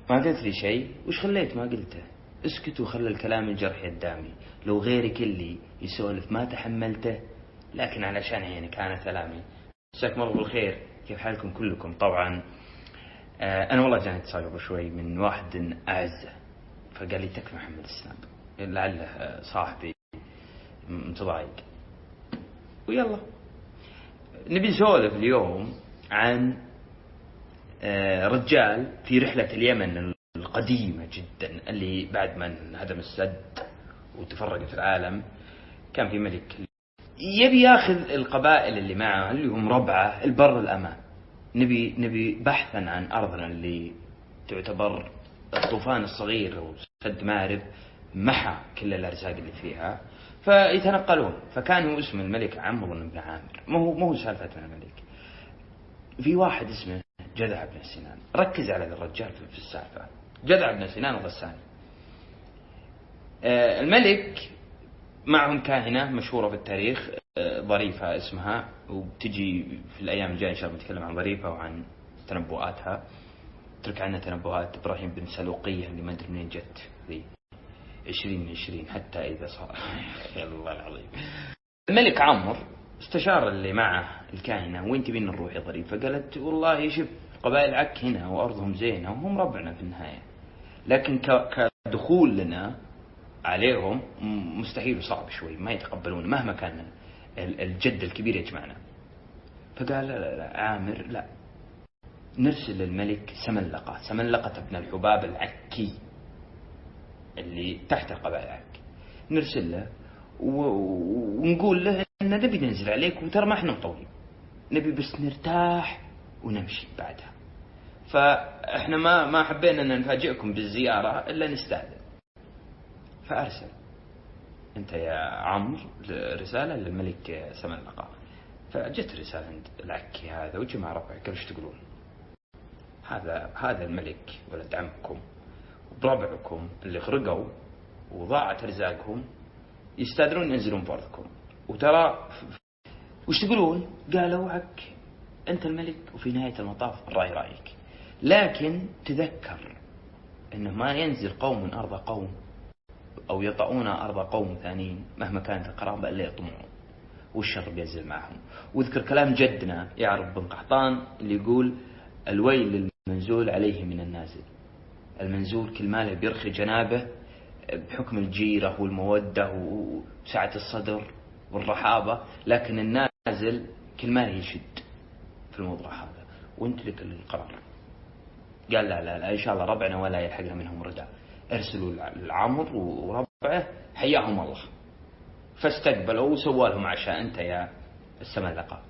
ما قلت لي شيء. وش خليت ما قلته؟ اسكت وخلى الكلام الجرح يدامي. لو غيرك اللي يسولف ما تحملته، لكن علشان عينك أنا سلامي. مساكم الله بالخير، كيف حالكم كلكم؟ طبعا أنا والله جاني اتصال شوي من واحد أعزه، فقال لي تكفى محمد السناب، لعله صاحبي متضايق. ويلا نبي نسولف اليوم عن رجال في رحلة اليمن القديمة جدا، اللي بعد ما انهدم السد وتفرقت العالم كان في ملك يبي ياخذ القبائل اللي معه اللي هم ربعه البر الأمان. نبي بحثا عن أرضنا اللي تعتبر الطوفان الصغير أو سد مارب محى كل الأرزاق اللي فيها، فيتنقلون. فكان هو اسم الملك عمرو بن عامر، ما هو سالفة الملك. في واحد اسمه جذع بن سنان، ركز على الرجال في السالفة. جذع بن سنان الغساني، الملك معهم كاهنة مشهورة في التاريخ، ظريفة اسمها، وبتجي في الأيام الجاية إن شاء الله نتكلم عن ظريفة وعن تنبؤاتها. ترك عنا تنبؤات إبراهيم بن سلوقية اللي ما أدري منين جت ذي 2020 حتى إذا صار يا الله العظيم. الملك عمرو استشار اللي معه الكاهنة، وين تبين نروح يا ظريفة؟ قالت والله شوف قبائل عك هنا وأرضهم زينة وهم ربعنا في النهاية، لكن كدخول لنا عليهم مستحيل وصعب شوي، ما يتقبلون مهما كان الجد الكبير يجمعنا. فقال لا عامر لا، نرسل للملك سمنلقة ابن الحباب العكي اللي تحت القبائل العك، نرسل له ونقول له ان نبي ننزل عليك، وترى ما احنا مطولين، نبي بس نرتاح ونمشي بعدها. فاحنا ما حبينا ان نفاجئكم بالزيارة الا نستأذن. فأرسل أنت يا عمرو رسالة للملك سمنلقة. فجت رسالة عند العكي هذا وجمع ربعه، قالوا ايش تقولون؟ هذا الملك ولد عمكم وبربعكم اللي غرقوا وضاعت أرزاقهم يستأذنون ينزلون بأرضكم، وترى وش تقولون؟ قالوا عك أنت الملك، وفي نهاية المطاف الرأي رأيك، لكن تذكر أنه ما ينزل قوم من أرض قوم أو يطؤون أرض قوم ثانيين مهما كانت القرابة إلا يطمعون، والشر بينزل معهم. واذكر كلام جدنا يعرف بن قحطان اللي يقول الويل للمنزول عليه من النازل. المنزول كل ماله بيرخي جنابه بحكم الجيرة والمودة وسعة الصدر والرحابة، لكن النازل كل ماله يشد في الموضوع هذا، وانت لك القرار. قال لا إن شاء الله ربعنا ولا يلحقنا منهم رداء، ارسلوا العمر وربعه حياهم الله. فاستقبلوا وسووا لهم عشاء انت يا السمنلقة.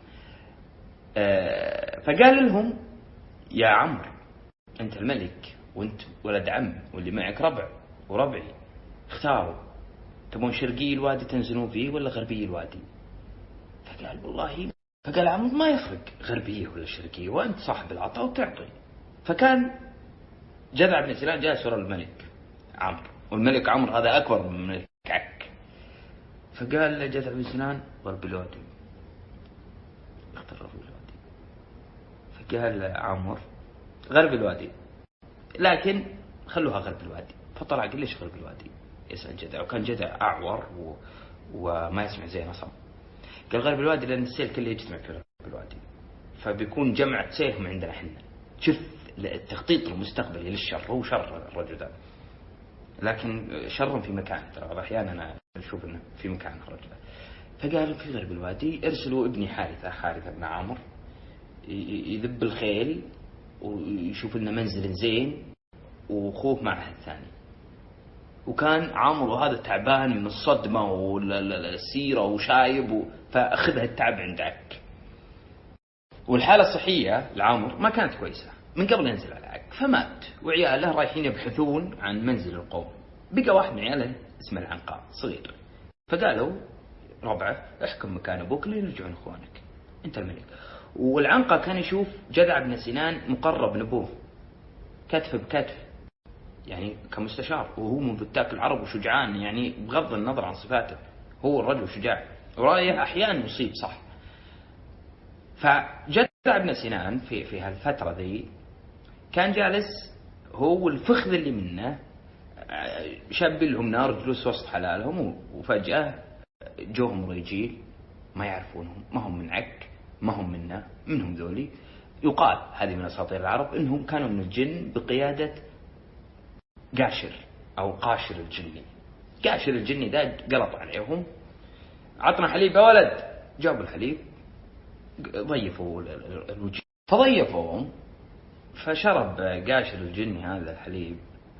فقال لهم يا عمرو انت الملك وانت ولد عم واللي معك ربع وربعي، اختاروا تبون شرقي الوادي تنزلون فيه ولا غربي الوادي؟ فقال والله، فقال عمرو ما يفرق غربية ولا شرقية، وانت صاحب العطاء وتعطي. فكان جذع بن سنان جالس وراء الملك عمرو، والملك عمرو هذا أكبر من الملك عك. فقال له جذع بن سنان غرب الوادي، اختار غرب الوادي. فقال له عمرو غرب الوادي، لكن خلوها غرب الوادي. فطلع قال ليش غرب الوادي؟ يسأل جذع، وكان جذع أعور وما يسمع زين أصلا. قال غرب الوادي لأن السيل كله يجتمع في غرب الوادي، فبيكون جمع سيلهم عندنا حنا. شوف التخطيط المستقبلي للشر، هو شر الرجل ده، لكن شر في مكان، ترى أحيانا أنا أشوف إنه في مكان الرجل. فقالوا في غرب الوادي ارسلوا ابني حارثة بن عامر يذب الخيل ويشوف لنا منزل زين، وأخوه معه الثاني. وكان عامر هذا تعبان من الصدمة والسيرة وشايب، فأخذها التعب عندك. والحالة الصحية لعامر ما كانت كويسة من قبل ينزل على عك، فمات وعياله رايحين يبحثون عن منزل القوم. بقى واحد من عياله اسمه العنقاء صغير، فقالوا ربعه احكم مكان أبوك لين يرجعون إخوانك، أنت الملك. والعنقاء كان يشوف جذع بن سنان مقرب لأبوه كتف بكتف، يعني كمستشار، وهو من فتاك العرب وشجعان، يعني بغض النظر عن صفاته هو الرجل شجاع ورأيه أحيانا يصيب صح. فجذع بن سنان في هالفترة ذي كان جالس هو الفخذ اللي منه شاب لهم نار جلوس وسط حلالهم، وفجأة جوهم رجيل ما يعرفونهم، ما هم من عك، ما هم منا، منهم ذولي. يقال هذه من أساطير العرب إنهم كانوا من الجن بقيادة قاشر أو قاشر الجني. قاشر الجني ده قلط عليهم، عطنا حليب يا ولد، جابوا الحليب، ضيفوا الوجه فضيفوهم، فشرب قاشر الجني هذا الحليب،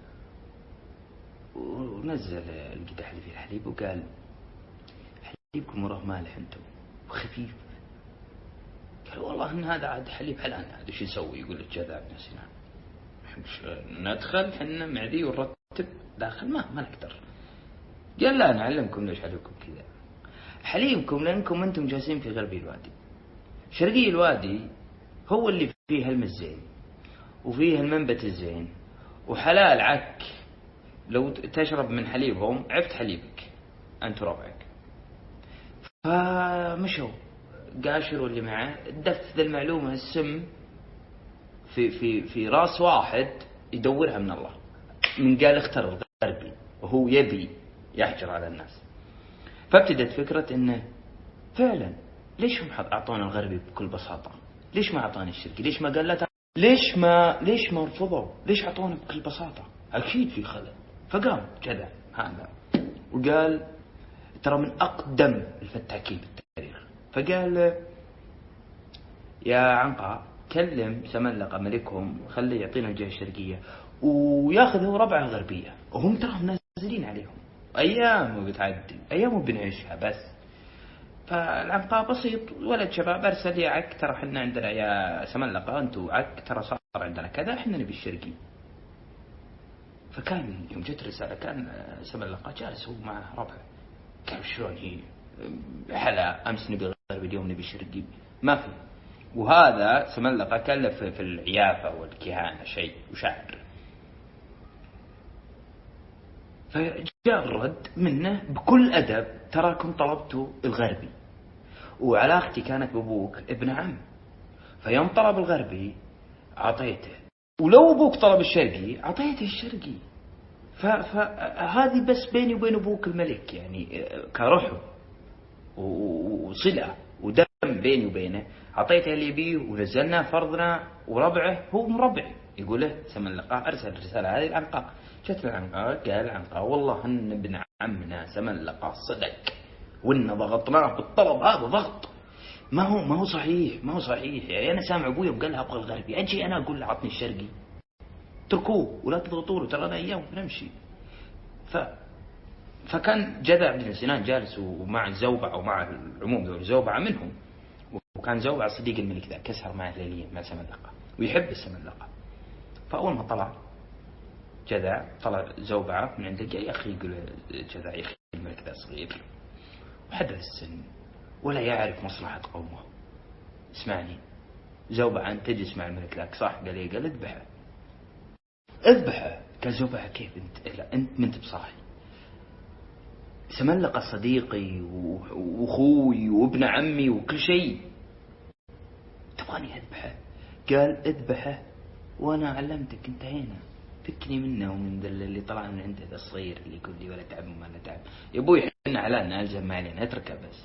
ونزل القدح اللي فيه الحليب وقال حليبكم وراه مالح انتم وخفيف. قال والله ان هذا عاد حليب حلال، عاد ايش نسوي؟ يقول الجذع بن سنان ندخل حنا معدي ونرتب داخل ما نقدر. قال لا انا اعلمكم ليش حليبكم كذا. حليبكم لانكم انتم جالسين في غربي الوادي، شرقي الوادي هو اللي فيه المزين وفيه المنبت الزين وحلال عك. لو تشرب من حليبهم عفت حليبك أنت وربعك. فمشوا قاشر واللي معه دف ذا المعلومة السم في راس واحد يدورها من الله، من قال اختر الغربي وهو يبي يحجر على الناس. فابتدت فكرة إنه فعلا ليش هم أعطونا الغربي بكل بساطة؟ ليش ما أعطاني الشرقي؟ ليش ما قال لا؟ ليش ما رفضوا؟ ليش أعطونا بكل بساطة؟ أكيد في خلل. فقام كذا هذا وقال ترى من أقدم الفتاكين بالتاريخ، فقال يا عنقا كلم سملقة ملكهم خليه يعطينا الجهة الشرقية وياخذ هو ربعه غربية، وهم تراهم نازلين عليهم أيام وبتعدي أيام وبنعيشها بس. فالعنقا بسيط ولد شباب أرسل يا عك ترى حنا عندنا يا سملقة أنتوا عك ترى صار عندنا كذا احنا نبي الشرقي. فكان يوم جت رسالة كان سملقة جالس هو مع ربعه، كان شلون هي حلا أمس نبي غربي اليوم نبي شرقي ما في. وهذا سملقة كان له في العيافة والكهانة شيء وشعر. فجاء الرد منه بكل أدب تراكم طلبتوا الغربي وعلاقتي كانت بأبوك ابن عم، فيوم طلب الغربي عطيته، ولو أبوك طلب الشرقي عطيته الشرقي. فهذه بس بيني وبين أبوك الملك يعني كرحم وصلة ودم بيني وبينه، عطيته اللي بيه ونزلنا فرضنا وربعه هو مربعي. يقول له سملقة أرسل رسالة هذه العنقاء، جت العنقاء قال العنقاء والله إن ابن عمنا سملقة صدق وإن ضغطناه بالطلب هذا ضغط ما هو صحيح يعني أنا سامع أبوي وقال له أبغى الغربي، أجي أنا أقول له عطني الشرقي، تركوه ولا تضغطوا له ترى أنا أيام ونمشي. فكان جذع بن سنان جالس ومع زوبعة ومع العموم ذول زوبعة منهم، وكان زوبعة صديق الملك ذا كسر معه ليليا مع سملقة ويحب السملقة. فأول ما طلع جذع طلع زوبعة من عنده يا أخي يقول جذع يا أخي الملك ذا صغير وحدث السن ولا يعرف مصلحة قومه، اسمعني زوبعة أنت تجلس مع الملك ذاك صح؟ قال لي قال اذبحه. قال زوبعة كيف أنت منت بصاحي سملقة صديقي وأخوي وابن عمي وكل شيء تبغاني أذبحه؟ قال اذبحه وأنا علمتك انتهينا، فكني منه ومن اللي طلع من عنده ذا الصغير اللي يقول لي ولا تعب وما لا تعب يا أبوي حنا علينا ألزم ما علينا اتركه بس.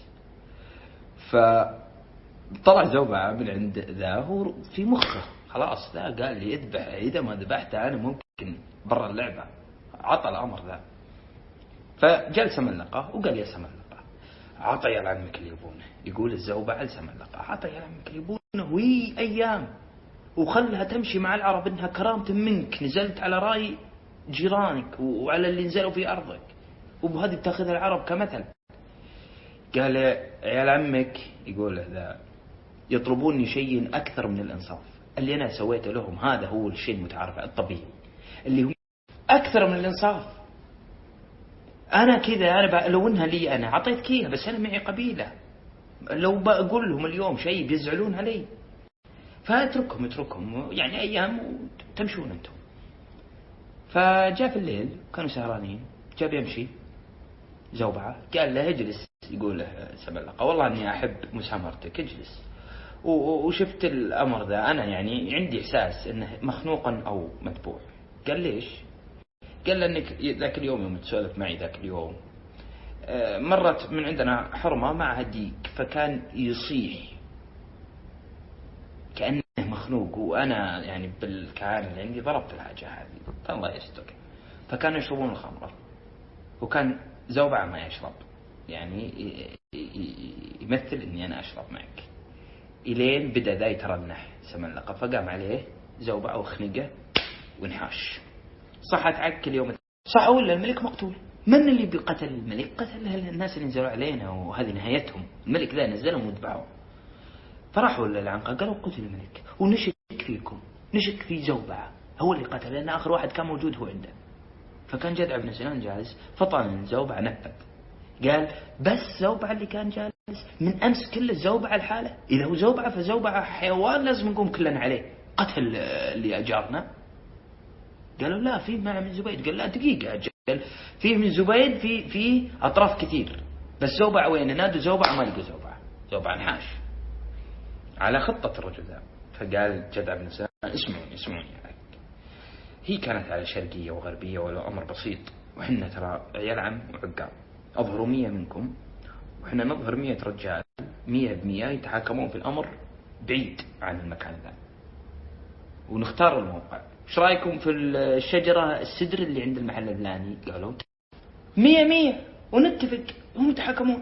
فطلع زوبعة من عند ذا هو في مخه خلاص ذا قال لي اذبحه، إذا ما ذبحته أنا ممكن برا اللعبة، عطى الأمر ذا. فجاء سملقة وقال يا سملقة عطى يا عمك اللي يبونه، يقول الزوبعة لسملقة عطى يا عمك اللي يبونه وي أيام وخلها تمشي مع العرب إنها كرامة منك، نزلت على رأي جيرانك وعلى اللي نزلوا في أرضك وبهذه بتاخذها العرب كمثل. قال يا عمك يقول ذا يطلبوني شيء أكثر من الإنصاف اللي أنا سويته لهم، هذا هو الشيء المتعارف الطبيعي اللي هو أكثر من الإنصاف. أنا كذا أنا لو إنها لي أنا عطيتك إياها بس أنا معي قبيلة، لو بقول لهم اليوم شيء بيزعلون علي، فاتركهم يعني أيام وتمشون أنتم. فجاء في الليل كانوا سهرانين جاء بيمشي زوبعة قال له اجلس، يقول له سملقة والله أني أحب مسامرتك اجلس، وشفت الأمر ذا أنا يعني عندي إحساس أنه مخنوقا أو متبوع، قال ليش؟ قال لأنك ذاك اليوم يوم تسولف معي ذاك اليوم مرت من عندنا حرمة معها ديك، فكان يصيح كأنه مخنوق، وأنا يعني بالكهان اللي عندي ضربت الحاجة هذه الله يستر. فكانوا يشربون الخمرة، وكان زوبعة ما يشرب، يعني يمثل إني أنا أشرب معك. إلين بدأ ذا يترنح سمن لقب، فقام عليه زوبعة وخنقه وانحاش. صحت عك اليوم صح ولا الملك مقتول؟ من اللي بيقتل الملك؟ قتل الناس اللي نزلوا علينا، وهذه نهايتهم. الملك ذا نزلهم وذبحوه. فراحوا للعنقة قالوا قتل الملك، ونشك فيكم، نشك في زوبعة هو اللي قتل، لأن آخر واحد كان موجود هو عنده. فكان جدع بن سنان جالس، فطن زوبعة نفذ، قال بس زوبعة اللي كان جالس من أمس كل الزوبعة الحالة، إذا هو زوبعة فزوبعة حيوان لازم نقوم كلنا عليه، قتل اللي أجارنا. قالوا لا في مع من زبيد. قال لا دقيقة أجل، فيه من زبيد في أطراف كثير، بس زوبعة وين؟ نادوا زوبعة ما لقوا زوبعة، زوبعة نحاش على خطة الرجل ذا. فقال جدع بن سنان اسمعوني يعني. هي كانت على شرقية وغربية ولا أمر بسيط، وحنا ترى عيال عم وعقاب، أظهروا 100 منكم وحنا نظهر 100 رجال، 100 يتحاكمون في الأمر بعيد عن المكان ذا، ونختار الموقع. ايش رايكم في الشجرة السدر اللي عند المحل الفلاني؟ قالوا 100 ونتفق، هم يتحاكمون.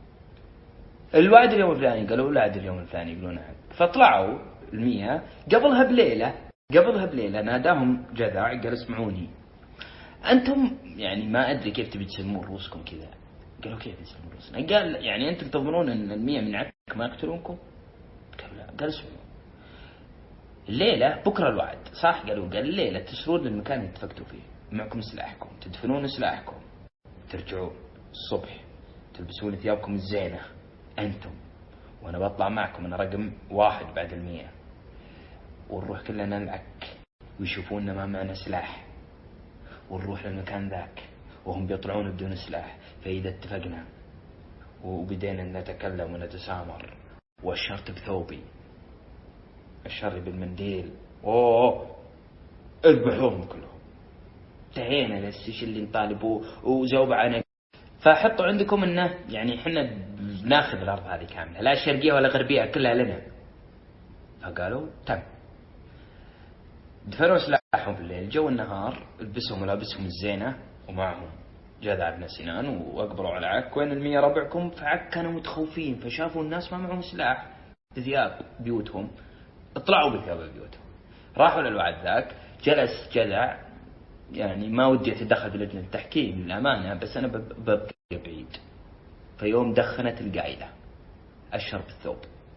الوعد اليوم الفلاني؟ قالوا الوعد اليوم الفلاني. يقولون نعم. فطلعوا 100 قبلها بليلة ناداهم جذع قال اسمعوني أنتم، يعني ما أدري كيف تبي تسلمون رؤوسكم كذا. قالوا كيف نسلم رؤوسنا؟ قال يعني أنتم تظنون أن 100 من عندك ما يقتلونكم؟ قالوا لا. قال اسمعوا، الليلة بكرة الوعد صح؟ قال الليلة تسرون للمكان اللي اتفقتوا فيه، معكم سلاحكم، تدفنون سلاحكم، ترجعون الصبح تلبسون ثيابكم الزينة أنتم، وأنا بطلع معكم، أنا رقم 1 بعد 100، ونروح كلنا نلعك ويشوفوننا ما معنا سلاح، ونروح للمكان ذاك وهم بيطلعون بدون سلاح. فإذا اتفقنا وبدينا نتكلم ونتسامر، والشرط بثوبي، الشر بالمنديل، اذبحوهم كلهم، انتهينا للسيش اللي نطالبوه وزوبعنا. فحطوا عندكم انه يعني احنا بناخذ الارض هذه كامله، لا شرقيه ولا غربيه، كلها لنا. فقالوا تم. دفنوا سلاحهم في الليل، جو النهار لبسوا ملابسهم الزينه ومعهم جذع بن سنان، واقبلوا على عك. وين 100 ربعكم؟ فعك كانوا متخوفين، فشافوا الناس ما معهم سلاح، ثياب بيوتهم، اطلعوا بثياب بيوتهم. راحوا للوعد ذاك، جلس جذع، يعني ما ودي أتدخل بلجنة التحكيم للأمانة، بس أنا ببقى بعيد. فيوم دخنت القايلة أشرب الثوب،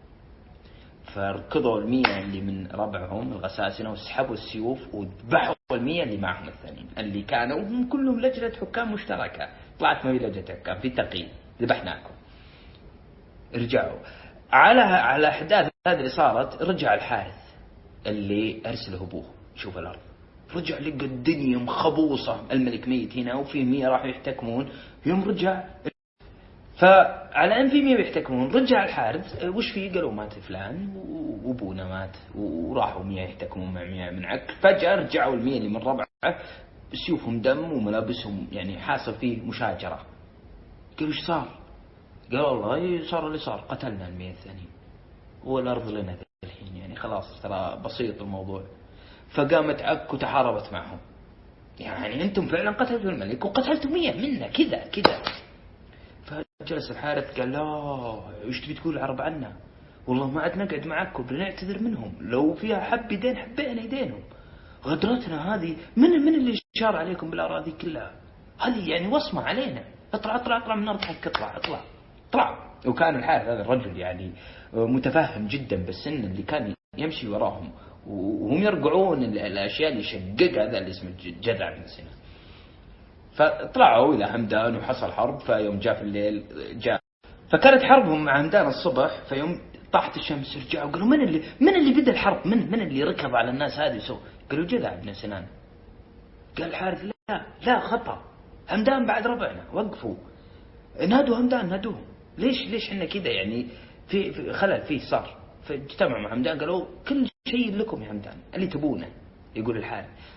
فركضوا 100 اللي من ربعهم الغساسنة وسحبوا السيوف وذبحوا 100 اللي معهم الثانيين اللي كانوا هم كلهم لجنة حكام مشتركة. طلعت ما في لجنة حكام، في تقييم، ذبحناكم. رجعوا على أحداث هذه اللي صارت. رجع الحارث اللي أرسله أبوه يشوف الأرض، رجع لقى الدنيا مخبوصة، الملك ميت هنا وفي 100 راحوا يحتكمون. يوم رجع، فعلى أن في 100 يحتكمون، رجع الحارث وش فيه؟ قالوا مات فلان وأبونا مات، وراحوا 100 يحتكمون مع 100 من عك. فجأة رجعوا 100 اللي من ربعه سيوفهم دم وملابسهم يعني حاصل فيه مشاجرة. قالوا ايش صار؟ قال والله صار اللي صار، قتلنا 100 الثانيين والأرض لنا الحين، يعني خلاص ترى بسيط الموضوع. فقامت عك وتحاربت معهم، يعني أنتم فعلا قتلتوا الملك وقتلتوا 100 منا كذا. فجلس الحارث قال لا ايش تبي تقول العرب عنا؟ والله ما عاد نقعد معكم، بنعتذر منهم، لو فيها حب يدين حبينا يدينهم. غدرتنا هذه من اللي شار عليكم بالأراضي كلها؟ هذه يعني وصمة علينا. اطلع من الأرض حق، اطلع. وكان الحارث هذا الرجل يعني متفهم جدا بالسن، اللي كان يمشي وراهم وهم يرجعون الأشياء اللي شقق هذا اللي اسمه جذع بن سنان. فطلعوا إلى همدان وحصل حرب. فيوم جاء في الليل فكانت حربهم مع همدان الصبح. فيوم طاحت الشمس رجعوا قالوا من اللي بدأ الحرب؟ من اللي ركض على الناس هذه سو؟ قالوا جذع بن سنان. قال الحارث لا خطأ، همدان بعد ربعنا، وقفوا نادوا همدان، نادوهم. ليش احنا كذا يعني في خلل فيه صار. فاجتمعوا مع همدان قالوا كل شيء لكم يا همدان اللي تبونه. يقول الحارث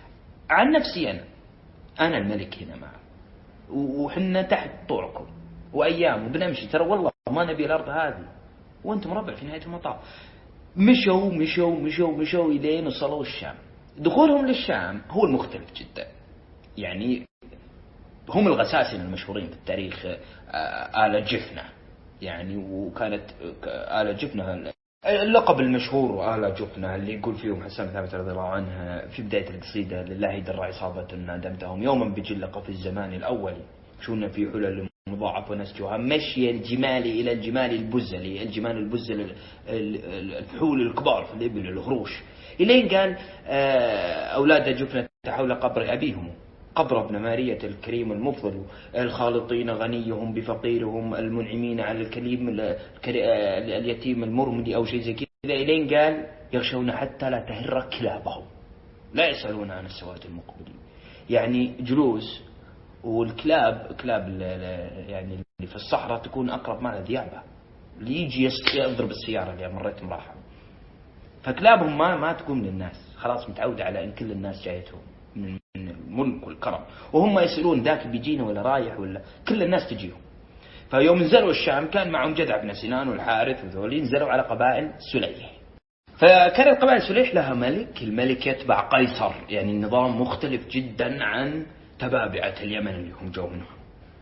عن نفسي أنا الملك هنا معه، وحنا تحت طوعكم وأيام وبنمشي، ترى والله ما نبي الأرض هذه وأنتم ربع في نهاية المطاف. مشوا مشوا مشوا مشوا إلين وصلوا الشام. دخولهم للشام هو المختلف جدا، يعني هم الغساسنة المشهورين في التاريخ، آل جفنة يعني، وكانت آل جفنة اللقب المشهور آل جفنة اللي يقول فيهم حسان ثابت رضي الله عنه في بداية القصيدة: لله در عصابة نادمتهم يوما بجلق في الزمان الأول شون في حلل مضاعف ونسجها مشي الجمال إلى الجمال البزل، الجمال البزل الفحول الكبار في الإبل الهروش، إلين قال أولاد جفنة حول قبر أبيهم، قبر ابن مارية الكريم المفضل، الخالطين غنيهم بفقيرهم، المنعمين على الكريم اليتيم المرمد أو شيء زي كذا، إلين قال يغشون حتى لا تهر كلابهم لا يسألون عن السواد المقبلين. يعني جلوس، والكلاب يعني اللي في الصحراء تكون أقرب معها ذئابة اللي يجي يضرب السيارة اللي مريت مراحة، فكلابهم ما تقوم للناس، خلاص متعودة على أن كل الناس جايتهم من الملك والكرم، وهم يسألون ذاك بيجينا ولا رايح، ولا كل الناس تجيهم. فيوم نزلوا الشام كان معهم جدع بن سنان والحارث وذولين، نزلوا على قبائل سليح. فكانت قبائل سليح لها ملك، الملك يتبع قيصر، يعني النظام مختلف جدا عن تبابعة اليمن اللي هم جو منهم.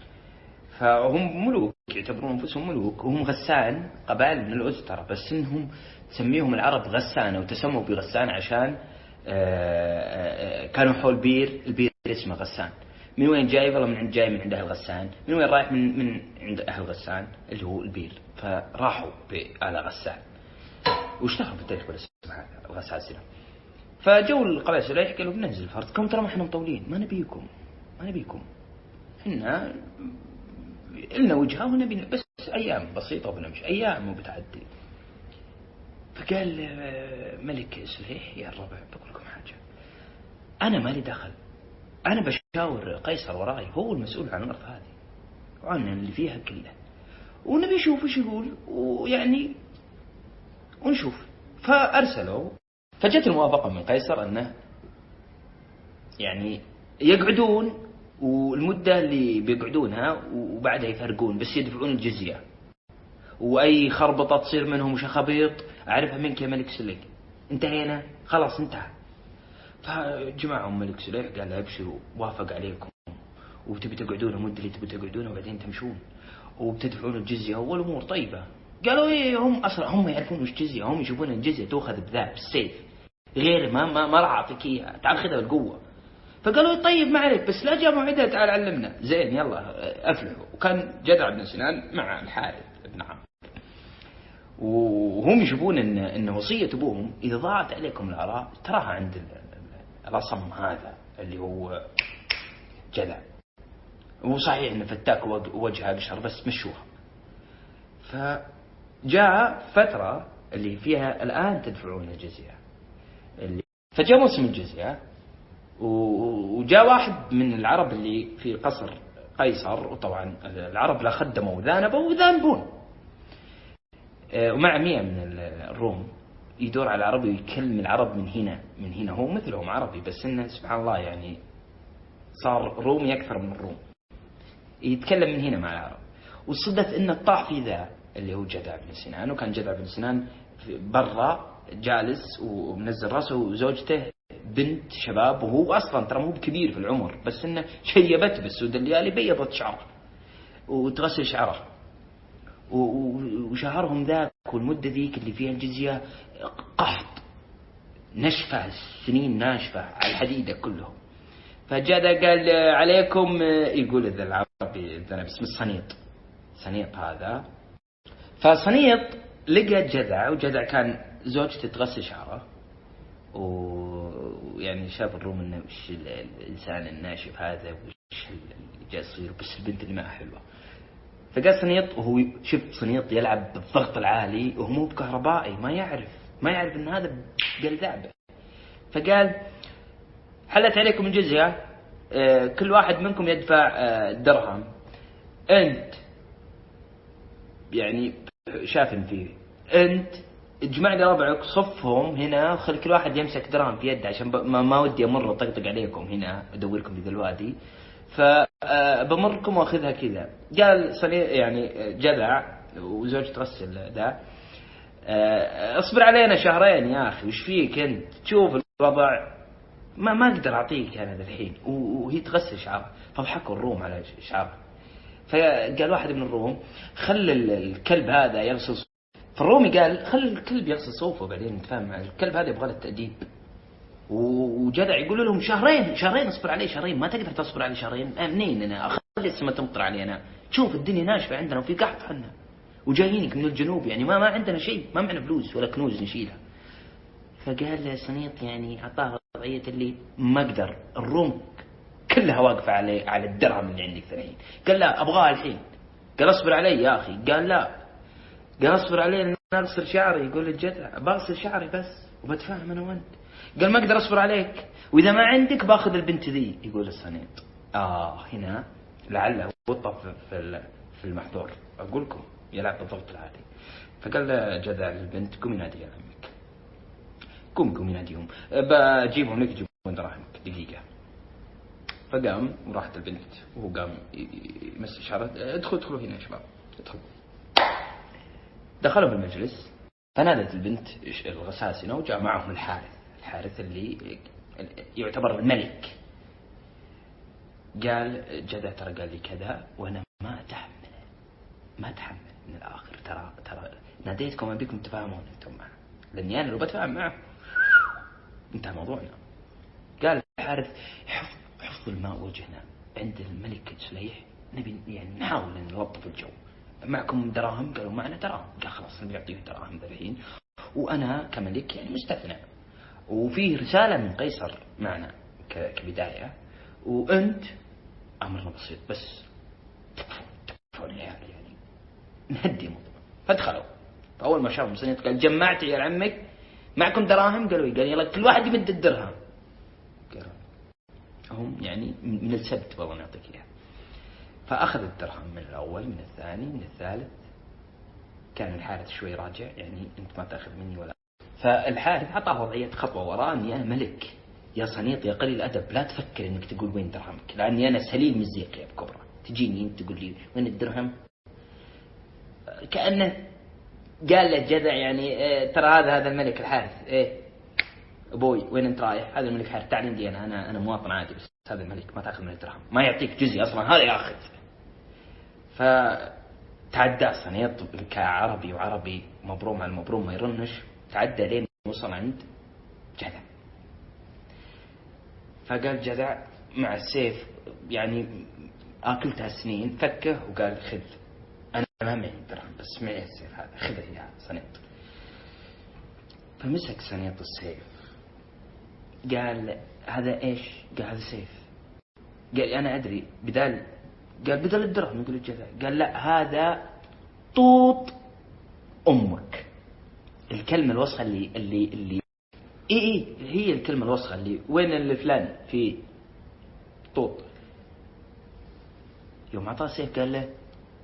فهم ملوك، يعتبرون أنفسهم ملوك، وهم غسان، قبائل من الأزترة، بس إنهم تسميهم العرب غسانة، وتسموا بغسان عشان كانوا حول البير اسمه غسان. من وين جاي؟ والله من عند أهل غسان. من وين رايح؟ من عند أهل غسان اللي هو البير، فراحوا بآل غسان واشتهروا في التاريخ بالاسم هذا الغساسنة. فجو القبائل سليح قالوا بننزل فرضكم، ترى ما احنا مطولين، ما نبيكم إحنا إلنا وجهة ونبي بس أيام بسيطة وبنمشي، أيام وبتعدي. فقال ملك سليح: يا الربع بقول لكم حاجة، أنا مالي دخل، أنا بشاور قيصر وراي، هو المسؤول عن الأرض هذه وعن اللي فيها كله، ونبي نشوف وش يقول ويعني ونشوف. فأرسلوا، فجت الموافقة من قيصر أنه يعني يقعدون، والمدة اللي بيقعدونها وبعدها يفرقون، بس يدفعون الجزية، وأي خربطة تصير منهم وشخبيط أعرفها منك يا ملك سليح، انتهينا خلاص انتهى. فجمعهم ملك سليح قال: ابشروا، وافق عليكم، وتبي تقعدون المدة اللي تبي تقعدونها وبعدين تمشون وبتدفعون الجزية والأمور طيبة. قالوا إيه، هم أصلا هم يعرفون وش جزية، هم يشوفون الجزية تأخذ بذاب بالسيف، غير ما راح أعطيك إياها، تعال خذها بالقوة. فقالوا طيب ما عليك، بس لا جاء موعدها تعال علمنا، زين يلا أفلحوا. وكان جدع بن سنان مع الحارث بن عمرو، وهم يشوفون إن وصية أبوهم إذا ضاعت عليكم العراء تراها عند الأصم هذا اللي هو جدع، وصحيح إن فتاك وجهها قشر بس مشوها. فجاء فترة اللي فيها الآن تدفعون الجزية، فجاء موسم الجزية، وجاء واحد من العرب اللي في قصر قيصر، وطبعا العرب لا خدموا وذانبوا وذانبون، ومع 100 من الروم، يدور على العربي ويكلم العرب من هنا هو مثلهم عربي، بس إنه سبحان الله يعني صار رومي أكثر من الروم، يتكلم من هنا مع العرب. وصدف إن الطاح في ذا اللي هو جدع بن سنان، وكان جدع بن سنان برا جالس ومنزل راسه، وزوجته بنت شباب، وهو أصلا ترى مو بكبير في العمر، بس إنه شيبت بالسود الليالي، بيضت شعره وتغسل شعره، وشهرهم ذاك والمدة ذيك اللي فيها الجزية قحط نشفة، السنين ناشفة على الحديدة كلهم. فجاء قال عليكم، يقول ذا العربي ذا اسمه صنيط هذا. فصنيط لقى جدع، وجدع كان زوجته تغسل شعره، ويعني شاف الروم انه وش الانسان الناشف هذا، وش اللي جاء يصير، بس البنت اللي ما حلوه. فقال صنيط، وهو شفت صنيط يلعب بالضغط العالي وهو مو بكهربائي، ما يعرف ان هذا قلذابه. فقال: حلت عليكم الجزية، كل واحد منكم يدفع درهم، انت يعني شاف فيه، انت اجمع لي ربعك صفهم هنا وخلي كل واحد يمسك درهم في يده عشان ما ودي امر وطقطق عليكم هنا ادوركم في ذا الوادي. فبمركم واخذها كذا. قال يعني جدع وزوجته تغسل ذا. اصبر علينا شهرين يا اخي، وش فيك انت تشوف الوضع، ما اقدر اعطيك انا الحين. وهي تغسل شعرها. فضحكوا الروم على شعرها. فقال واحد من الروم خل الكلب هذا يغسل صوفه. فالرومي قال خل الكلب يغسل صوفه بعدين نتفاهم معه، الكلب هذا يبغى له التأديب. وجدع يقول لهم شهرين اصبر عليه شهرين. ما تقدر تصبر عليه شهرين؟ منين انا اخلي السماء تمطر علينا؟ شوف الدنيا ناشفه عندنا وفي قحط حنا وجايينك من الجنوب، يعني ما عندنا شيء، ما معنا فلوس ولا كنوز نشيلها. فقال له سنيط يعني اعطاه وضعيه اللي ما اقدر. الروم كلها واقفه على الدرهم اللي عندك الحين. قال لا ابغاه الحين. قال اصبر علي يا اخي. قال لا. قال اصبر علي ان اغسل شعري. يقول الجدع بغسل شعري بس وبتفاهم انا وانت. قال ما اقدر اصبر عليك، واذا ما عندك باخذ البنت ذي. يقول الصنيط هنا لعله وطف في المحظور، اقول لكم يلعب بالضبط العادي. فقال له جدع للبنت قومي نادي يا عمك، قومي ناديهم بجيبهم لك يجيبون دراهمك دقيقه. فقام وراحت البنت وهو قام يمسك شعره. ادخلوا هنا يا شباب ادخلوا. دخلوا بالمجلس. فنادت البنت الغساسنة وجاء معهم الحارث اللي يعتبر الملك. قال جدع ترى قال لي كذا وانا ما اتحمل من الاخر. ترى ناديتكم ابيكم تفاهمون انتم معه، لاني انا لو بتفاهم معه انتهى موضوعنا. قال الحارث حفظ الماء وجهنا عند الملك سليح، نبي يعني نحاول ان نلطف الجو. معكم دراهم؟ قالوا معنا دراهم. قال خلاص نبي نعطيه دراهم ذا الحين، وانا كملك يعني مستثنى، وفي رسالة من قيصر معنا كبداية، وانت امرنا بسيط بس تكفون العيال يعني نهدي الموضوع. فدخلوا. فاول ما شافوا مسنيط قال جمعت يا عمك معكم دراهم؟ قالوا قال يلا كل واحد يمد الدرهم. قالوا هم يعني من السبت والله نعطيك اياه. فاخذ الدرهم من الاول من الثاني من الثالث. كان الحارث شوي راجع يعني انت ما تاخذ مني ولا. فالحارث عطاه وضعية خطوة وراء اني انا ملك يا صنيط يا قليل الادب، لا تفكر انك تقول وين درهمك، لاني انا سليل مزيق بكبرى. تجيني انت تقول لي وين الدرهم؟ كأنه قال له جدع يعني ترى هذا الملك الحارث. ابوي وين انت رايح؟ هذا الملك الحارث تعال عندي انا مواطن عادي، بس هذا الملك ما تاخذ من الدرهم، ما يعطيك جزء اصلا، هذا ياخذ. فتعدى صنيط كعربي وعربي مبروم على المبروم ما يرنش. تعدى لين وصل عند جدع. فقال جدع مع السيف يعني اكلتها سنين فكه وقال خذ انا ما معي درهم بس معي السيف هذا خذه يا صنيط. فمسك صنيط السيف. قال هذا ايش؟ قال هذا سيف. قال انا ادري بدل الدرهم. يقول الجدع قال لا هذا طوط امك. الكلمة الوسخة اللي هي الكلمة الوسخة اللي وين الفلان في طوط. يوم عطاه سيف قال له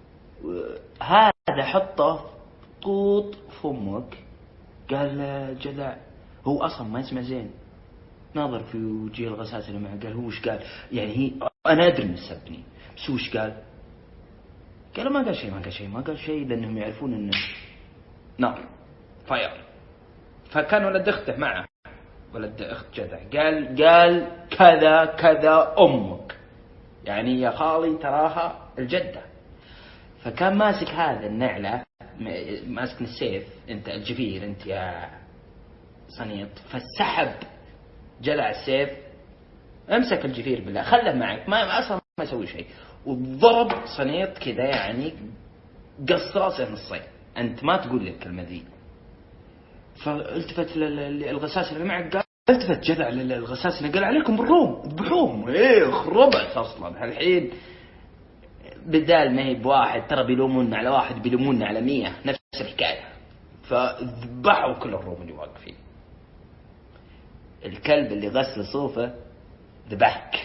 هذا حطه طوط فمك. قال له جدع هو اصلا ما يسمع زين. ناظر في وجه الغساس اللي معه قال هو وش قال يعني هي انا ادري انه سبني بس وش قال؟ قال ما قال شيء لانهم يعرفون انه نار فاير. فكان ولد اخته معه ولد اخت جدع قال كذا امك يعني يا خالي تراها الجدة. فكان ماسك هذا النعلة ماسك السيف انت الجفير انت يا صنيط. فسحب جلع السيف امسك الجفير بالله خله معك ما اصلا ما يسوي شيء وضرب صنيط كذا يعني قص راسه نصين. انت ما تقول لي الكلمة ذي. فالتفت للغساس اللي معك قال التفت جدع للغساس اللي قال عليكم بالروم اذبحوهم. خربت اصلا الحين بدال ما هي بواحد ترى بيلومون على واحد بيلومون على 100 نفس الحكاية. فذبحوا كل الروم اللي واقفين. الكلب اللي غسل صوفه ذبحك.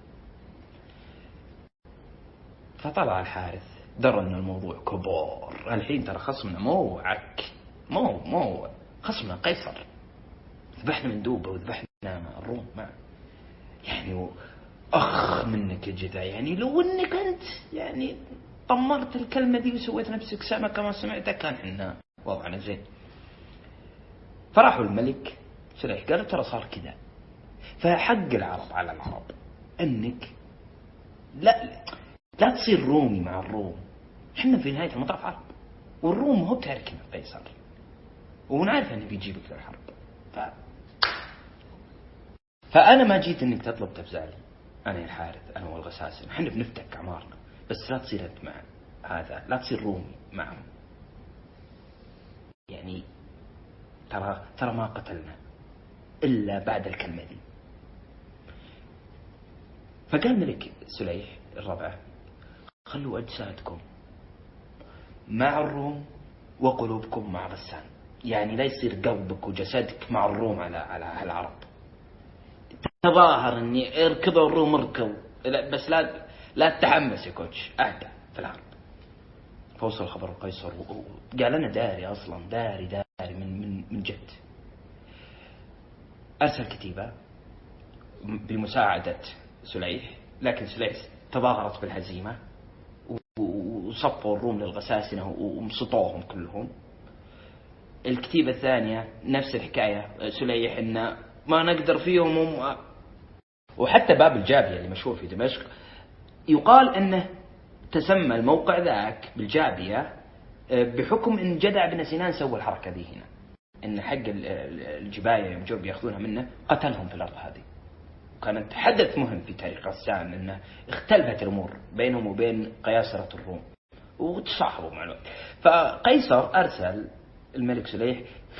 فطلع الحارث درى ان الموضوع كبار الحين ترى خصمنا مو عك مو خصمنا قيصر، ذبحنا مندوبة وذبحنا الروم ما يعني أخ منك يا جدع، يعني لو أنك أنت يعني طمرت الكلمة دي وسويت نفسك سمع كما سمعتها كان حنا وضعنا زين. فراحوا الملك سليح قالوا ترى صار كذا، فحق العرب على العرب أنك لا تصير رومي مع الروم. احنا في نهاية المطاف عرب، والروم هو بتاركنا قيصر، ونعرف أنه بيجيبك للحرب. فأنا ما جيت أنك تطلب تفزالي، أنا يا الحارث أنا والغساسن احنا بنفتك أعمارنا، بس لا تصير أنت مع هذا، لا تصير رومي معهم. يعني ترى ما قتلنا إلا بعد الكلمة دي. فقال ملك سليح الربع خلوا أجسادكم مع الروم وقلوبكم مع غسان، يعني لا يصير قلبك وجسدك مع الروم على العرب. تظاهر اني اركضوا الروم اركضوا، بس لا تتحمس يا كوتش، اهدى في العرب. فوصل خبر القيصر وقال انا داري اصلا، داري من جد. ارسل كتيبة بمساعدة سليح، لكن سليح تظاهرت بالهزيمة وصفوا الروم للغساسنة ومسطوهم كلهم. الكتيبة الثانية نفس الحكاية، سليح إن ما نقدر فيهم وحتى باب الجابية اللي مشهور في دمشق يقال أنه تسمى الموقع ذاك بالجابية بحكم أن جدع بن سنان سوى الحركة ذي هنا، أن حق الجباية يوم جو بيأخذونها منه قتلهم في الأرض هذه. وكانت حدث مهم في تاريخ غسان أنه اختلفت الأمور بينهم وبين قياصرة الروم وتصاحبوا مع الوقت. فقيصر أرسل الملك سليح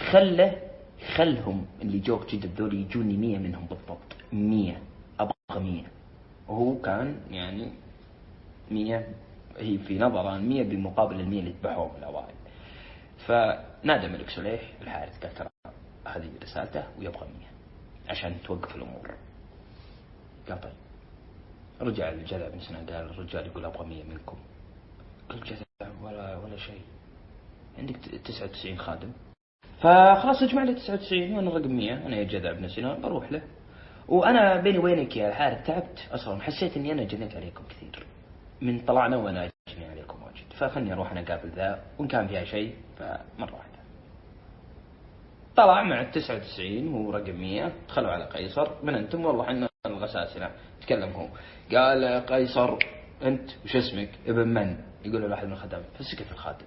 خلهم اللي جوك جد ذولي يجوني 100 منهم بالضبط، 100 أبغى 100. وهو كان يعني 100 هي في نظرا 100 بمقابل 100 اللي ذبحوهم الأوائل. فنادى الملك سليح الحارث قال ترى هذه رسالته ويبغى 100 عشان توقف الأمور. قال طيب. رجع الجدع بن سنان قال الرجال يقول أبغى 100 منكم. قال الجدع ولا شيء، عندك 99 خادم. فخلاص اجمع لي 99 وانا رقم 100، انا يا جدع بن سنان بروح له. وانا بيني وينك يا الحارث تعبت اصلا، حسيت اني انا جنيت عليكم كثير من طلعنا وانا اجني عليكم واجد، فخلني اروح انا اقابل ذا وان كان فيها شيء فمره واحده. طلع مع 99 وهو رقم 100، دخلوا على قيصر من انتم؟ والله احنا الغساسنه. تكلم هو قال قيصر انت وش اسمك؟ ابن من؟ يقول له واحد من الخدم. فسكت الخادم.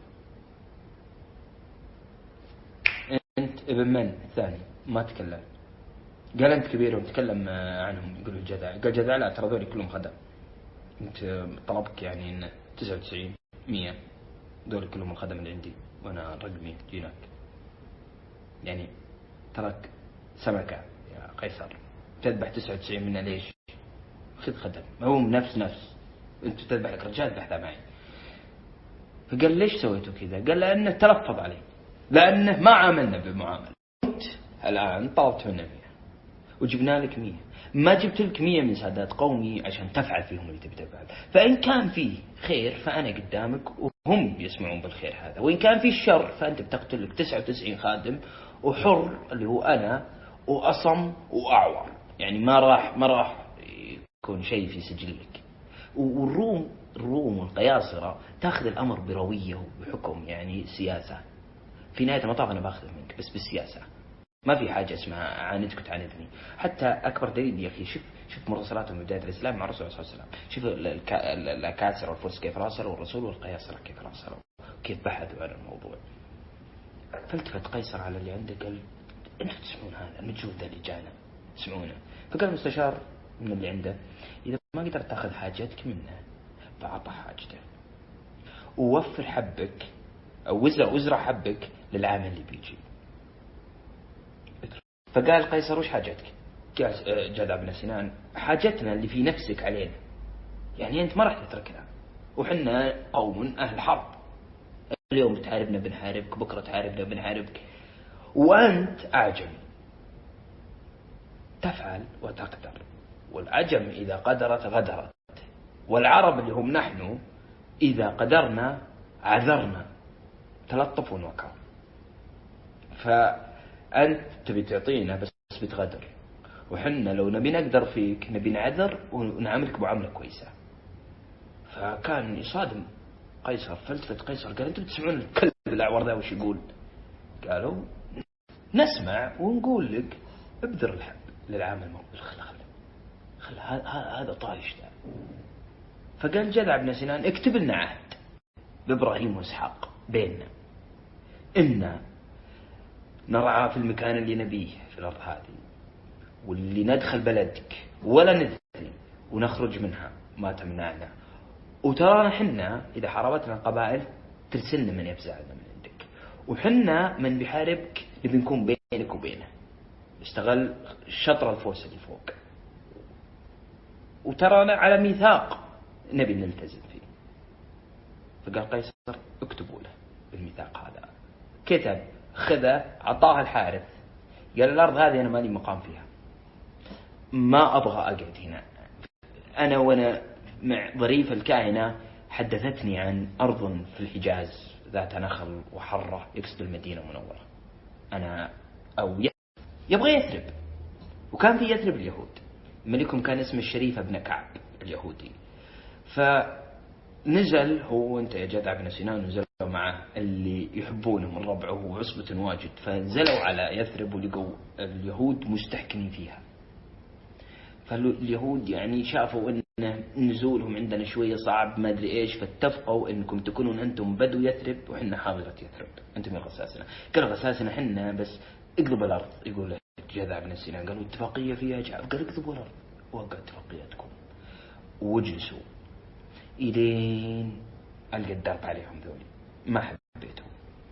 انت ابن من؟ الثاني ما تكلم. قال انت كبير وتكلم عنهم. يقول الجدع. قال جدع لا ترى ذولي كلهم خدم، انت طلبك يعني ان 99 100 ذولي كلهم الخدم اللي عندي وانا رقم 100 جيناك، يعني ترك سمكة يا قيصر تذبح 99 منها ليش؟ خذ خدم ما هو نفس انت تذبح لك رجال ذبح معي. فقال ليش سويتوا كذا؟ قال لأنه تلفظ عليه، لأنه ما عاملنا بالمعاملة. انت الآن طلبت منه 100 وجبنا لك 100، ما جبت لك 100 من سادات قومي عشان تفعل فيهم اللي تبي تفعل. فإن كان فيه خير فأنا قدامك وهم يسمعون بالخير هذا، وإن كان فيه الشر فأنت بتقتل لك 99 خادم وحر اللي هو أنا وأصم وأعور، يعني ما راح يكون شيء في سجلك. والروم والقياصرة تأخذ الأمر بروية وبحكم يعني سياسة. في نهاية المطاف أنا باخذ منك بس بالسياسة، ما في حاجة اسمها عاندك وتعاندني. حتى أكبر دليل يا أخي شوف مراسلاتهم بداية الإسلام مع الرسول صلى الله عليه وسلم. شوف الأكاسر والفرس كيف راسلوا الرسول، والقياصرة كيف راسلوا، كيف بحثوا عن الموضوع. فالتفت قيصر على اللي عنده قال أنتوا تسمعون هذا المجهود اللي جانا تسمعونه؟ فقال المستشار من اللي عنده إذا ما قدرت تأخذ حاجتك منه فأعطى حاجته ووفر حبك أو وزرع حبك للعامل اللي بيجي. فقال قيصر وش حاجتك؟ قال جدع بن سنان حاجتنا اللي في نفسك علينا، يعني أنت ما راح تتركنا وحنا قوم أهل حرب، اليوم تحاربنا بنحاربك، بكرة تحاربنا بنحاربك، وأنت أعجم تفعل وتقدر، والعجم إذا قدرت غدرت، والعرب اللي هم نحن إذا قدرنا عذرنا، تلطف وكرم. أنت تبي تعطينا بس بتغدر، وحنا لو نبي نقدر فيك نبي نعذر ونعاملك معاملة كويسة. فكان يصادم قيصر، فلتفت قيصر قال أنتم بتسمعون الكلب الأعور ذا وش يقول؟ قالوا نسمع ونقول لك ابذر الحب للعام المقبل، خل هذا طايش ذا. فقال جذع بن سنان اكتب لنا عهد بإبراهيم وإسحاق بيننا إن نرعى في المكان اللي نبيه في الأرض هذه، واللي ندخل بلدك ولا ندري ونخرج منها ما تمنعنا، وترانا حنا إذا حاربتنا القبائل ترسلنا من يفزعنا من عندك، وحنا من بيحاربك نبي نكون بينك وبينه، اشتغل شطر الفوس اللي فوق، وترانا على ميثاق نبي نلتزم فيه. فقال قيصر اكتبوا له بالميثاق هذا. كتب، خذه، عطاها الحارث، قال الأرض هذه أنا مالي مقام فيها، ما أبغى أقعد هنا. أنا وأنا مع ظريف الكاهنة حدثتني عن أرض في الحجاز ذات نخل وحرة، يقصد المدينة المنورة، أنا أو يبغى يثرب. وكان في يثرب اليهود، ملكهم كان اسمه الشريف بن كعب اليهودي. فنزل هو وانت يا جذع بن سنان، نزلوا معه اللي يحبونه من ربعه وعصبة واجد، فنزلوا على يثرب ولقوا اليهود مستحكمين فيها. فاليهود يعني شافوا ان نزولهم عندنا شوية صعب ما ادري ايش، فاتفقوا انكم تكونون انتم بدو يثرب وحنا حاضرة يثرب، انتم يا غساسنا. قالوا غساسنا حنا بس اقلب الارض. يقول جذع بن سنان قالوا اتفاقية فيها جعب، قال اقلبوا الارض وقع اتفاقيتكم واجلسوا إلين ألقى الدرب عليهم ذولي، ما حبيتهم.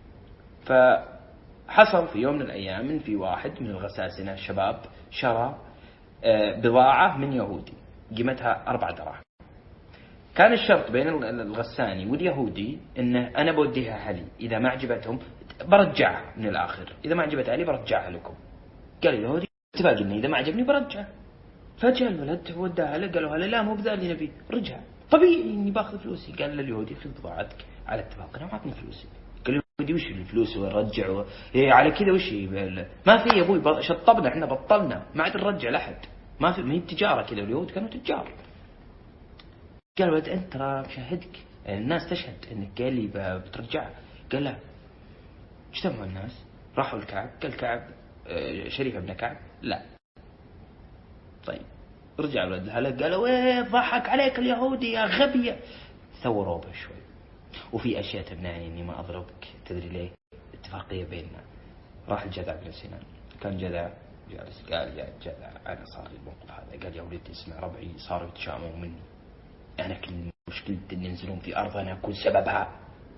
فحصل في يوم من الأيام إن في واحد من الغساسنة الشباب شرى بضاعة من يهودي قيمتها 4 دراهم. كان الشرط بين الغساني واليهودي إنه أنا بوديها علي، إذا ما عجبتهم برجعها من الآخر، إذا ما عجبت علي برجعها لكم. قال اليهودي اتفاق إنه إذا ما عجبني برجع. فجاء الولد وداها له، قالوا هلا لا مو بذا اللي نبي، رجع طبيعي اني باخذ فلوسي. قال لليهودي خذ بضاعتك على اتفاق، انا ما اعطني فلوسي. قال اليهودي وش الفلوس ورجع إيه على كذا وش ما في يا ابوي، شطبنا احنا بطلنا ما عاد نرجع لاحد، ما في، ما هي تجاره كذا، واليهود كانوا تجار. قال الولد انت ترى بشاهدك، الناس تشهد انك قال لي بترجع. قال لا. اجتمعوا الناس راحوا الكعب، قال كعب شريف بن كعب لا. طيب رجع الولد الهلك قالوا ايه ضحك عليك اليهودي يا غبي، ثوروا به شوي. وفي اشياء تمنعني اني ما اضربك، تدري ليه؟ اتفاقيه بيننا. راح الجذع بن سنان، كان جذع جالس، قال يا جذع انا صار لي الموقف هذا. قال يا ولدي اسمع، ربعي صاروا يتشاموا مني، انا كل مشكلتي ان ينزلون في ارض انا اكون سببها.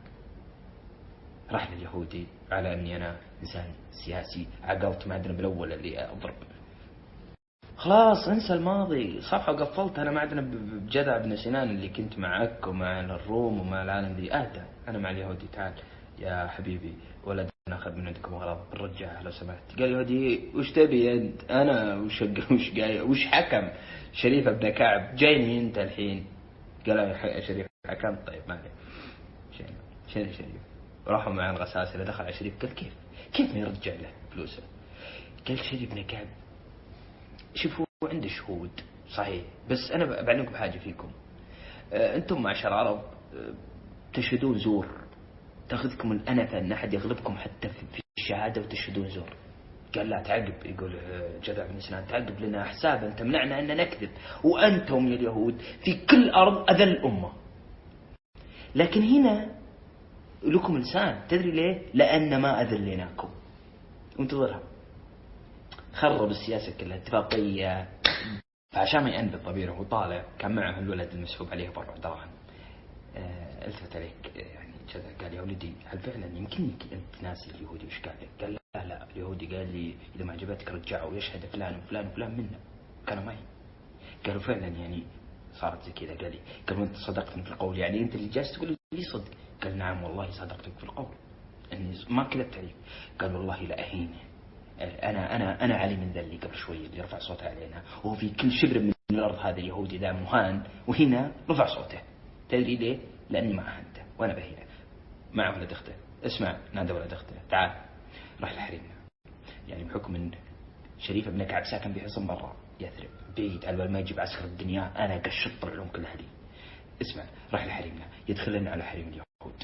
راح لليهودي على اني انا انسان سياسي، عقلت ما عندنا بالاول اللي اضرب، خلاص انسى الماضي، صفحة وقفلت. انا ما عندنا بجذع بن سنان اللي كنت معك ومع الروم ومع العالم ذي، اهدى انا مع اليهودي. تعال يا حبيبي ولد ناخذ من عندكم اغراض بنرجعها لو سمحت. قال اليهودي وش تبي انت؟ انا وش حكم شريف بن كعب جايني انت الحين؟ قال يا شريف حكم. طيب ما عليه، شنو شريف؟ راحوا مع الغساسة، دخل على شريف قال كيف ما يرجع له فلوسه؟ قال شريف بن كعب شوفوا عنده شهود صحيح، بس أنا بعلمكم بحاجة فيكم، أنتم معشر عرب تشهدون زور، تأخذكم الأنفة أن أحد يغلبكم حتى في الشهادة وتشهدون زور. قال لا تعقب. يقول جذع بن سنان تعقب لنا حسابا تمنعنا أن نكذب، وأنتم يا اليهود في كل أرض أذل الأمة، لكن هنا لكم لسان، تدري ليه؟ لأن ما أذلناكم. وانتظرها خرب السياسة كلها، اتفاقية. فعشان ما ينبض ضميره وطالع، كان معه الولد المسحوب عليه ب4 دراهم. التفت عليك يعني كذا، قال يا ولدي هل فعلا يمكنك أنت ناسي اليهودي وش قال لك؟ قال لا اليهودي قال لي إذا ما عجبتك رجعوا، ويشهد فلان وفلان وفلان منا كانوا معي. قالوا فعلا يعني صارت زي كذا. قال لي قالوا أنت صدقتني في القول، يعني أنت اللي جالس تقول لي صدق؟ قال نعم والله صدقتك في القول، أني ما كذبت عليك. قال والله لا أهينه، أنا علي من ذلي قبل شوي اللي رفع صوته علينا، وهو في كل شبر من الأرض هذا اليهودي ذا مهان، وهنا رفع صوته. تدري ليه؟ لأني ما أهنته وأنا بهينه. مع ولد أخته، اسمع نادى ولد أخته تعال. راح لحريمنا يعني بحكم ان شريف بن كعب ساكن في حصن برا يثرب بعيد، على بال ما يجيب عسكر الدنيا انا قشط العلوم كلها لي. اسمع، راح لحريمنا يدخل لنا على حريم اليهود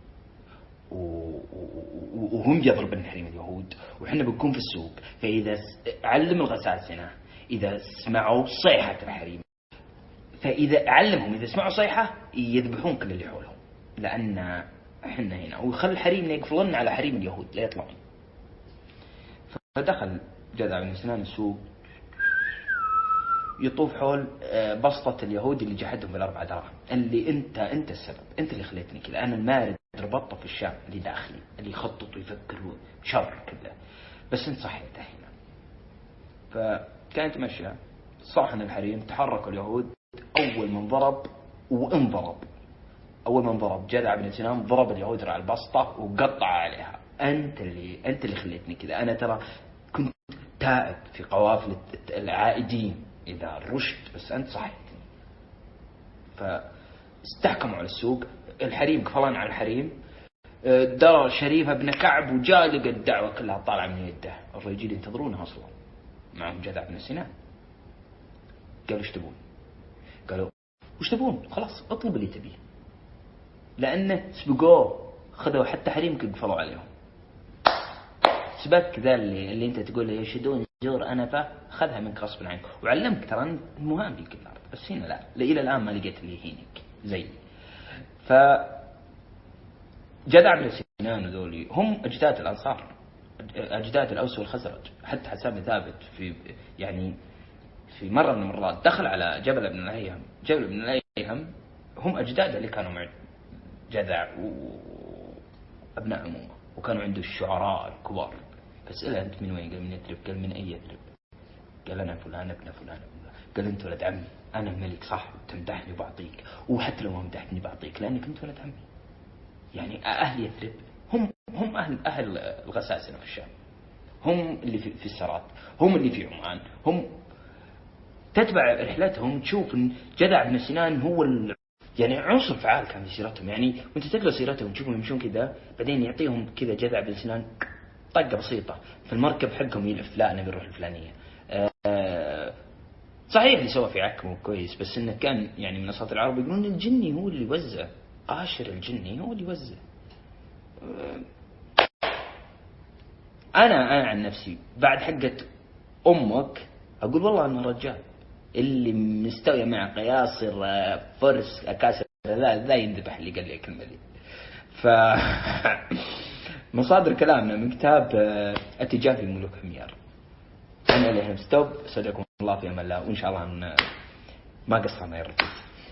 وهم يضربن حريم اليهود، وحنا بنكون في السوق. فإذا علم الغساسنة إذا سمعوا صيحة الحريم، فإذا علمهم إذا سمعوا صيحة يذبحون كل اللي حولهم، لأن حنا هنا، ويخلي الحريم يقفلن على حريم اليهود لا يطلعون. فدخل جذع بن سنان السوق يطوف حول بسطة اليهود اللي جحدهم بالأربع دراهم، اللي أنت السبب، أنت اللي خليتني كذا، أنا المارد ربطته في الشام اللي داخلي اللي يخطط ويفكر شر كله، بس أنت صحيته هنا. فكانت مشيها صاحن الحريم، تحركوا اليهود. أول من ضرب وانضرب، أول من ضرب جذع بن سنان ضرب اليهود على البسطة وقطع عليها. أنت اللي خليتني كذا، أنا ترى كنت تائب في قوافل العائدين إذا رشد، بس أنت صحيتني. فاستحكموا على السوق، الحريم قفلان على الحريم. درى شريف بن كعب وجاء لقى الدعوة كلها طالعة من يده. الرجال ينتظرونها أصلا، معهم جذع بن سنان. قالوا ايش تبون؟ قالوا وش تبون؟ خلاص اطلب اللي تبيه، لأنه سبقوه، خذوا حتى حريمك قفلوا عليهم. سبك ذا اللي انت تقول له يشدون زور أنفة، خذها منك غصبا عنك، وعلمك ترى انت مهام في كل الأرض، بس هنا لا، إلى الآن ما لقيت اللي يهينك زي. ف جذع بن سنان ذولي هم أجداد الأنصار، أجداد الأوس والخزرج. حتى حساب ثابت في مرة من المرات دخل على جبل بن الأيهم. جبل بن الأيهم هم أجداد اللي كانوا مع جذع وأبناء عمومه، وكانوا عنده الشعراء الكبار. فسأله أنت من وين؟ قال من يثرب. قال من أي يثرب؟ قال أنا فلان ابن فلان. قال أنت ولد عمي، أنا الملك صح، تمدحني وبعطيك، وحتى لو ما مدحتني بعطيك لأنك أنت ولد عمي. يعني أهل يثرب هم أهل الغساسنة في الشام، هم اللي في السرات، هم اللي في عمان، هم تتبع رحلتهم تشوف ان جذع بن سنان هو يعني عنصر فعال كان في سيرتهم. يعني وانت تقرا سيرتهم تشوفهم يمشون كذا، بعدين يعطيهم كذا جذع بن سنان طقه بسيطه في المركب حقهم يلف، لا نبي نروح الفلانيه. صحيح اللي سوى في عكمه كويس، بس انه كان يعني من اساطير العرب يقولون الجني هو اللي يوزع، قاشر الجني هو اللي يوزع. انا عن نفسي بعد حقة امك اقول والله انا رجال اللي مستوي مع قياصر فرس اكاسر لا ينذبح اللي قال لي الكلمه دي. ف مصادر كلامنا من كتاب اتجاه في ملوك حميار. انا لهم ستوب، صدقكم الله في امان الله، وان شاء الله ما قصرنا يا رب.